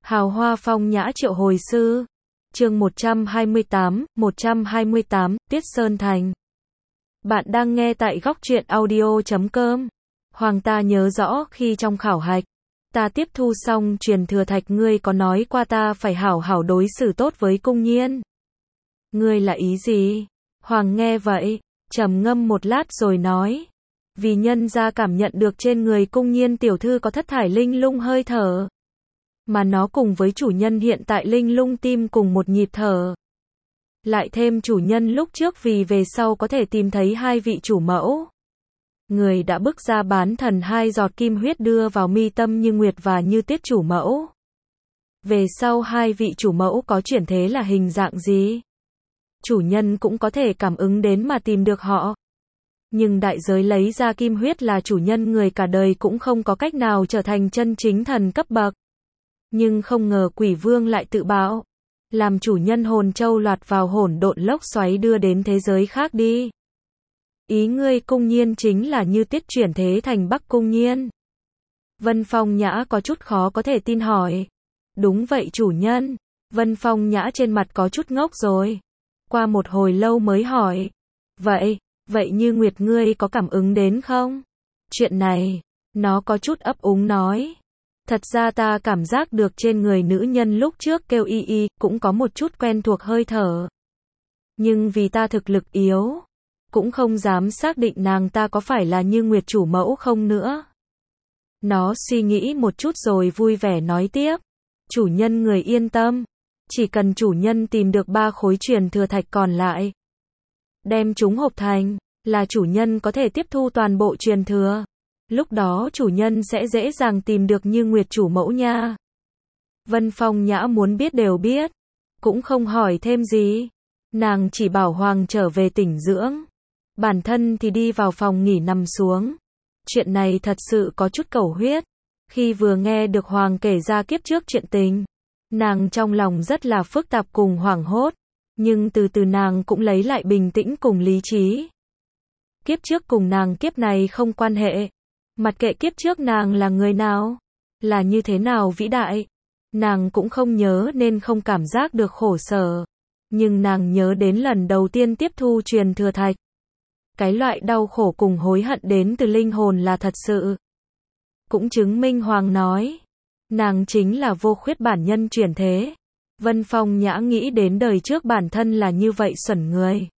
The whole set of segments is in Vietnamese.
Hào hoa phong nhã triệu hồi sư. Chương 128, Tiết Sơn Thành. Bạn đang nghe tại góc truyện audio.com. Hoàng ta nhớ rõ khi trong khảo hạch, ta tiếp thu xong truyền thừa thạch ngươi có nói qua ta phải hảo hảo đối xử tốt với cung nhiên. Ngươi là ý gì? Hoàng nghe vậy, trầm ngâm một lát rồi nói. Vì nhân gia cảm nhận được trên người cung nhiên tiểu thư có thất thải linh lung hơi thở. Mà nó cùng với chủ nhân hiện tại linh lung tim cùng một nhịp thở. Lại thêm chủ nhân lúc trước vì về sau có thể tìm thấy hai vị chủ mẫu. Người đã bức ra bán thần hai giọt kim huyết đưa vào mi tâm Như Nguyệt và Như Tiết chủ mẫu. Về sau hai vị chủ mẫu có chuyển thế là hình dạng gì? Chủ nhân cũng có thể cảm ứng đến mà tìm được họ. Nhưng đại giới lấy ra kim huyết là chủ nhân người cả đời cũng không có cách nào trở thành chân chính thần cấp bậc. Nhưng không ngờ quỷ vương lại tự bảo, làm chủ nhân hồn châu loạt vào hỗn độn lốc xoáy đưa đến thế giới khác đi. Ý ngươi cung nhiên chính là Như Tiết chuyển thế thành Bắc Cung Nhiên. Vân Phong Nhã có chút khó có thể tin hỏi. Đúng vậy chủ nhân. Vân Phong Nhã trên mặt có chút ngốc rồi. Qua một hồi lâu mới hỏi. Vậy Như Nguyệt ngươi có cảm ứng đến không? Chuyện này, nó có chút ấp úng nói. Thật ra ta cảm giác được trên người nữ nhân lúc trước kêu y cũng có một chút quen thuộc hơi thở. Nhưng vì ta thực lực yếu, cũng không dám xác định nàng ta có phải là Như Nguyệt chủ mẫu không nữa. Nó suy nghĩ một chút rồi vui vẻ nói tiếp. Chủ nhân người yên tâm. Chỉ cần chủ nhân tìm được 3 khối truyền thừa thạch còn lại, đem chúng hộp thành, là chủ nhân có thể tiếp thu toàn bộ truyền thừa. Lúc đó chủ nhân sẽ dễ dàng tìm được Như Nguyệt chủ mẫu nha. Vân Phong Nhã muốn biết đều biết, cũng không hỏi thêm gì. Nàng chỉ bảo Hoàng trở về tỉnh dưỡng. Bản thân thì đi vào phòng nghỉ nằm xuống. Chuyện này thật sự có chút cầu huyết. Khi vừa nghe được Hoàng kể ra kiếp trước chuyện tình, nàng trong lòng rất là phức tạp cùng hoảng hốt. Nhưng từ từ nàng cũng lấy lại bình tĩnh cùng lý trí. Kiếp trước cùng nàng kiếp này không quan hệ. Mặc kệ kiếp trước nàng là người nào, là như thế nào vĩ đại, nàng cũng không nhớ nên không cảm giác được khổ sở. Nhưng nàng nhớ đến lần đầu tiên tiếp thu truyền thừa thạch. Cái loại đau khổ cùng hối hận đến từ linh hồn là thật sự. Cũng chứng minh Hoàng nói, nàng chính là vô khuyết bản nhân chuyển thế. Vân Phong Nhã nghĩ đến đời trước bản thân là như vậy xuẩn người.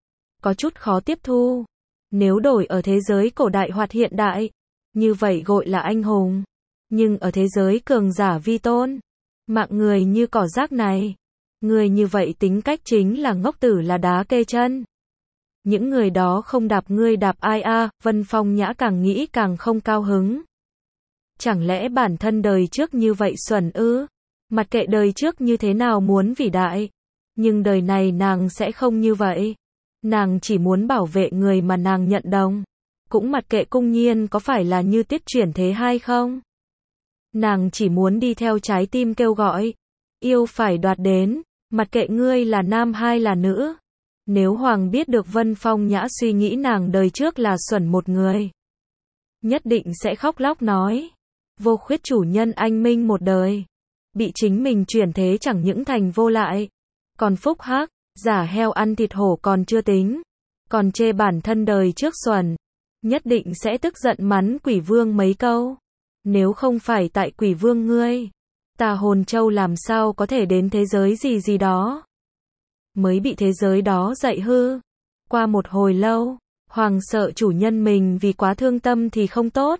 Có chút khó tiếp thu. Nếu đổi ở thế giới cổ đại hoặc hiện đại, như vậy gọi là anh hùng. Nhưng ở thế giới cường giả vi tôn, mạng người như cỏ rác này, người như vậy tính cách chính là ngốc tử là đá kê chân. Những người đó không đạp ngươi đạp ai a? Vân Phong Nhã càng nghĩ càng không cao hứng. Chẳng lẽ bản thân đời trước như vậy xuẩn ư? Mặc kệ đời trước như thế nào muốn vĩ đại, nhưng đời này nàng sẽ không như vậy. Nàng chỉ muốn bảo vệ người mà nàng nhận đồng. Cũng mặc kệ cung nhiên có phải là Như Tiết chuyển thế hay không. Nàng chỉ muốn đi theo trái tim kêu gọi. Yêu phải đoạt đến. Mặc kệ ngươi là nam hay là nữ. Nếu Hoàng biết được Vân Phong Nhã suy nghĩ nàng đời trước là xuẩn một người, nhất định sẽ khóc lóc nói. Vô khuyết chủ nhân anh minh một đời. Bị chính mình chuyển thế chẳng những thành vô lại. Còn phúc hắc, giả heo ăn thịt hổ còn chưa tính. Còn chê bản thân đời trước xuẩn. Nhất định sẽ tức giận mắng quỷ vương mấy câu. Nếu không phải tại quỷ vương ngươi, ta hồn châu làm sao có thể đến thế giới gì đó. Mới bị thế giới đó dạy hư. Qua một hồi lâu, Hoàng sợ chủ nhân mình vì quá thương tâm thì không tốt.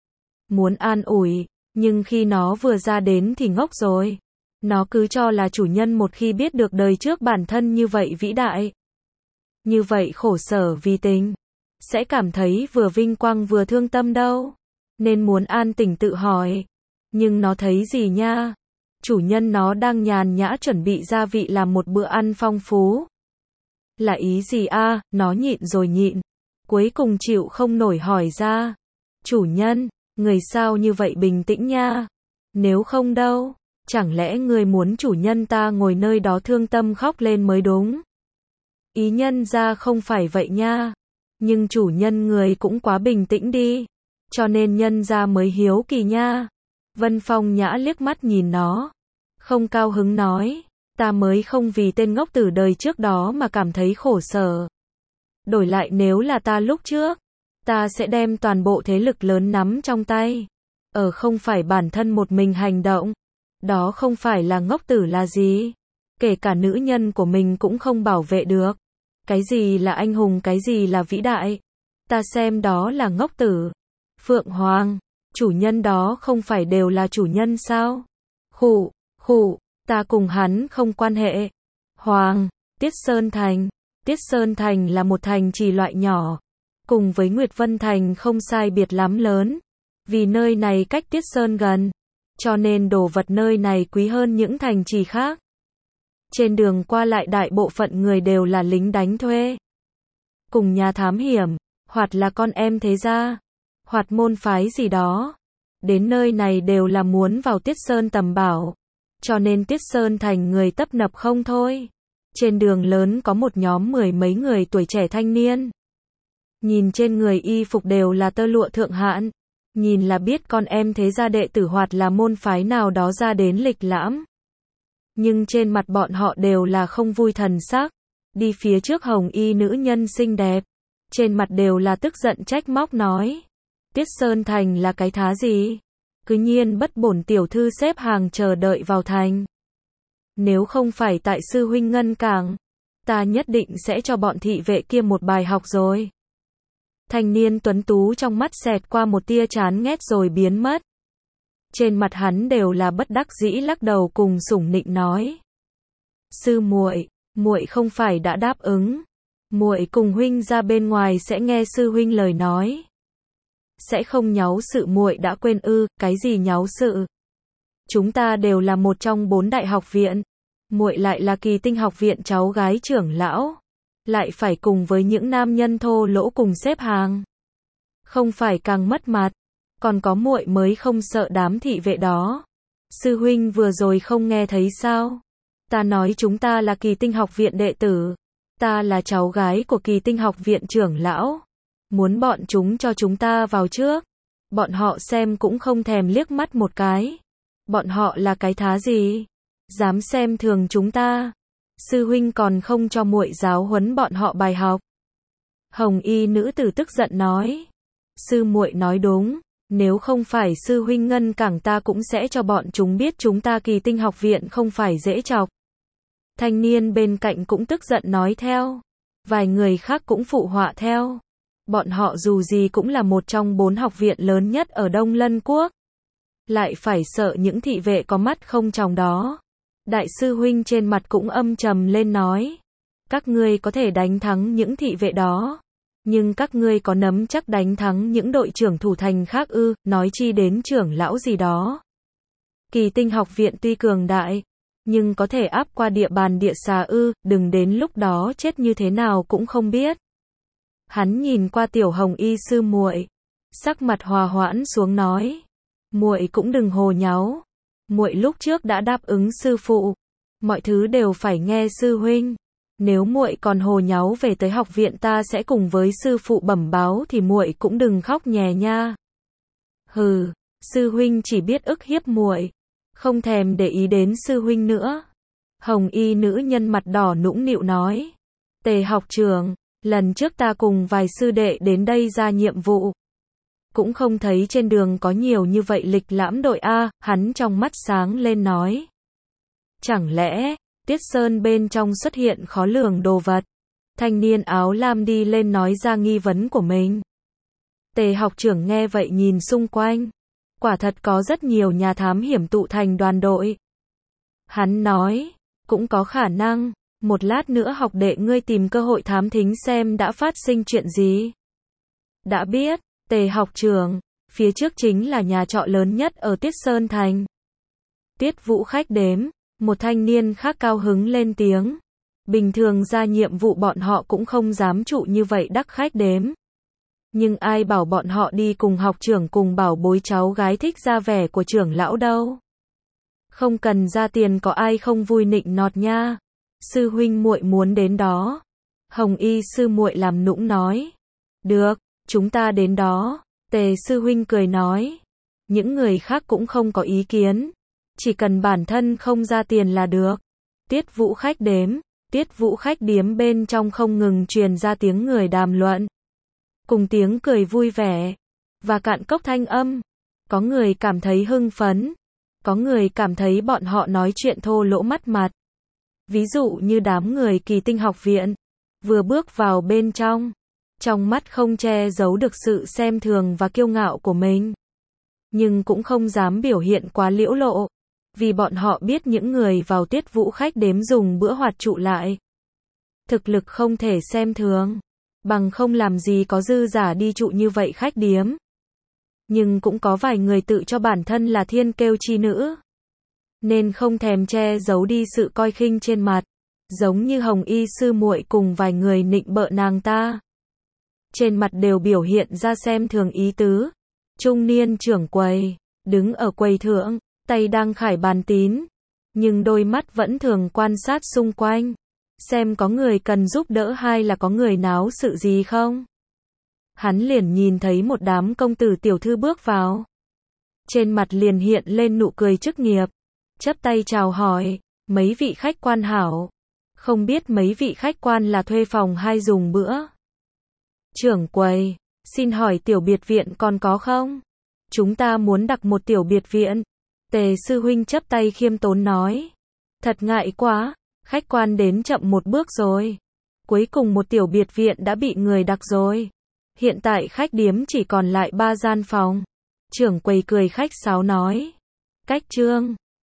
Muốn an ủi, nhưng khi nó vừa ra đến thì ngốc rồi. Nó cứ cho là chủ nhân một khi biết được đời trước bản thân như vậy vĩ đại, như vậy khổ sở vì tình, sẽ cảm thấy vừa vinh quang vừa thương tâm đâu. Nên muốn an tỉnh tự hỏi. Nhưng nó thấy gì nha? Chủ nhân nó đang nhàn nhã chuẩn bị gia vị làm một bữa ăn phong phú. Là ý gì a? Nó nhịn rồi nhịn. Cuối cùng chịu không nổi hỏi ra. Chủ nhân, người sao như vậy bình tĩnh nha? Nếu không đâu, chẳng lẽ người muốn chủ nhân ta ngồi nơi đó thương tâm khóc lên mới đúng? Ý nhân ra không phải vậy nha. Nhưng chủ nhân người cũng quá bình tĩnh đi. Cho nên nhân ra mới hiếu kỳ nha. Vân Phong Nhã liếc mắt nhìn nó. không cao hứng nói, ta mới không vì tên ngốc tử đời trước đó mà cảm thấy khổ sở. Đổi lại nếu là ta lúc trước, ta sẽ đem toàn bộ thế lực lớn nắm trong tay. Không phải bản thân một mình hành động. Đó không phải là ngốc tử là gì. Kể cả nữ nhân của mình cũng không bảo vệ được. Cái gì là anh hùng, cái gì là vĩ đại. Ta xem đó là ngốc tử. Phượng Hoàng, chủ nhân đó không phải đều là chủ nhân sao? Khụ, ta cùng hắn không quan hệ. Hoàng, Tiết Sơn Thành. Tiết Sơn Thành là một thành trì loại nhỏ. Cùng với Nguyệt Vân Thành không sai biệt lắm lớn. Vì nơi này cách Tiết Sơn gần. Cho nên đồ vật nơi này quý hơn những thành trì khác. Trên đường qua lại đại bộ phận người đều là lính đánh thuê. Cùng nhà thám hiểm, hoặc là con em thế gia, hoặc môn phái gì đó. Đến nơi này đều là muốn vào Tiết Sơn tầm bảo. Cho nên Tiết Sơn Thành người tấp nập không thôi. Trên đường lớn có một nhóm 10 mấy người tuổi trẻ thanh niên. Nhìn trên người y phục đều là tơ lụa thượng hạng. Nhìn là biết con em thế gia đệ tử hoặc là môn phái nào đó ra đến lịch lãm. Nhưng trên mặt bọn họ đều là không vui thần sắc. Đi phía trước hồng y nữ nhân xinh đẹp. Trên mặt đều là tức giận trách móc nói. Tiết Sơn Thành là cái thá gì? Cứ nhiên bất bổn tiểu thư xếp hàng chờ đợi vào thành. Nếu không phải tại sư huynh ngăn cản, ta nhất định sẽ cho bọn thị vệ kia một bài học rồi. Thanh niên tuấn tú trong mắt xẹt qua một tia chán ghét rồi biến mất. Trên mặt hắn đều là bất đắc dĩ lắc đầu cùng sủng nịnh nói. Sư muội, muội không phải đã đáp ứng. Muội cùng huynh ra bên ngoài sẽ nghe sư huynh lời nói. Sẽ không nháo sự, muội đã quên ư? Cái gì nháo sự? Chúng ta đều là một trong 4 đại học viện. Muội lại là Kỳ Tinh học viện cháu gái trưởng lão. Lại phải cùng với những nam nhân thô lỗ cùng xếp hàng. Không phải càng mất mặt. Còn có muội mới không sợ đám thị vệ đó. Sư huynh vừa rồi không nghe thấy sao? Ta nói chúng ta là Kỳ Tinh học viện đệ tử. Ta là cháu gái của Kỳ Tinh học viện trưởng lão. Muốn bọn chúng cho chúng ta vào trước. Bọn họ xem cũng không thèm liếc mắt một cái. Bọn họ là cái thá gì? Dám xem thường chúng ta. Sư huynh còn không cho muội giáo huấn bọn họ bài học. Hồng y nữ tử tức giận nói. Sư muội nói đúng. Nếu không phải sư huynh ngăn cản ta cũng sẽ cho bọn chúng biết chúng ta Kỳ Tinh học viện không phải dễ chọc. Thanh niên bên cạnh cũng tức giận nói theo. Vài người khác cũng phụ họa theo. Bọn họ dù gì cũng là một trong 4 học viện lớn nhất ở Đông Lân Quốc. Lại phải sợ những thị vệ có mắt không tròng đó. Đại sư huynh trên mặt cũng âm trầm lên nói. Các ngươi có thể đánh thắng những thị vệ đó. Nhưng các ngươi có nắm chắc đánh thắng những đội trưởng thủ thành khác ư? Nói chi đến trưởng lão gì đó. Kỳ Tinh học viện tuy cường đại, nhưng có thể áp qua địa bàn địa xà ư? Đừng đến lúc đó chết như thế nào cũng không biết. Hắn nhìn qua tiểu hồng y sư muội, sắc mặt hòa hoãn xuống nói. Muội cũng đừng hồ nháo. Muội lúc trước đã đáp ứng sư phụ. Mọi thứ đều phải nghe sư huynh. Nếu muội còn hồ nháo về tới học viện ta sẽ cùng với sư phụ bẩm báo thì muội cũng đừng khóc nhè nha. Hừ, sư huynh chỉ biết ức hiếp muội, không thèm để ý đến sư huynh nữa. Hồng y nữ nhân mặt đỏ nũng nịu nói. Tề học trưởng, lần trước ta cùng vài sư đệ đến đây ra nhiệm vụ. Cũng không thấy trên đường có nhiều như vậy lịch lãm đội A, hắn trong mắt sáng lên nói. Chẳng lẽ, Tiết Sơn bên trong xuất hiện khó lường đồ vật? Thanh niên áo lam đi lên nói ra nghi vấn của mình. Tề học trưởng nghe vậy nhìn xung quanh. Quả thật có rất nhiều nhà thám hiểm tụ thành đoàn đội. Hắn nói, cũng có khả năng, một lát nữa học đệ ngươi tìm cơ hội thám thính xem đã phát sinh chuyện gì. Đã biết, Tề học trưởng, phía trước chính là nhà trọ lớn nhất ở Tiết Sơn Thành. Tiết Vũ khách đếm, một thanh niên khác cao hứng lên tiếng. Bình thường ra nhiệm vụ bọn họ cũng không dám trụ như vậy đắc khách đếm. Nhưng ai bảo bọn họ đi cùng học trưởng cùng bảo bối cháu gái thích ra vẻ của trưởng lão đâu. Không cần ra tiền có ai không vui nịnh nọt nha. Sư huynh muội muốn đến đó. Hồng y sư muội làm nũng nói. Được, chúng ta đến đó. Tề sư huynh cười nói. Những người khác cũng không có ý kiến. Chỉ cần bản thân không ra tiền là được. Tiết Vũ khách đếm. Tiết Vũ khách điếm bên trong không ngừng truyền ra tiếng người đàm luận. Cùng tiếng cười vui vẻ. Và cạn cốc thanh âm. Có người cảm thấy hưng phấn. Có người cảm thấy bọn họ nói chuyện thô lỗ mất mặt. Ví dụ như đám người Kỳ Tinh học viện. Vừa bước vào bên trong mắt không che giấu được sự xem thường và kiêu ngạo của mình. Nhưng cũng không dám biểu hiện quá liễu lộ. Vì bọn họ biết những người vào Tiết Vũ khách đếm dùng bữa hoạt trụ lại. Thực lực không thể xem thường. Bằng không làm gì có dư giả đi trụ như vậy khách điếm. Nhưng cũng có vài người tự cho bản thân là thiên kiêu chi nữ. Nên không thèm che giấu đi sự coi khinh trên mặt. Giống như Hồng Y sư muội cùng vài người nịnh bợ nàng ta. Trên mặt đều biểu hiện ra xem thường ý tứ. Trung niên trưởng quầy, đứng ở quầy thượng, tay đang khải bàn tín. Nhưng đôi mắt vẫn thường quan sát xung quanh. Xem có người cần giúp đỡ hay là có người náo sự gì không. Hắn liền nhìn thấy một đám công tử tiểu thư bước vào. Trên mặt liền hiện lên nụ cười chức nghiệp. Chắp tay chào hỏi, mấy vị khách quan hảo. Không biết mấy vị khách quan là thuê phòng hay dùng bữa. Trưởng quầy, xin hỏi tiểu biệt viện còn có không? Chúng ta muốn đặt một tiểu biệt viện. Tề sư huynh chắp tay khiêm tốn nói. Thật ngại quá, khách quan đến chậm một bước rồi. Cuối cùng một tiểu biệt viện đã bị người đặt rồi. Hiện tại khách điếm chỉ còn lại 3 gian phòng. Trưởng quầy cười khách sáo nói. Cách trương.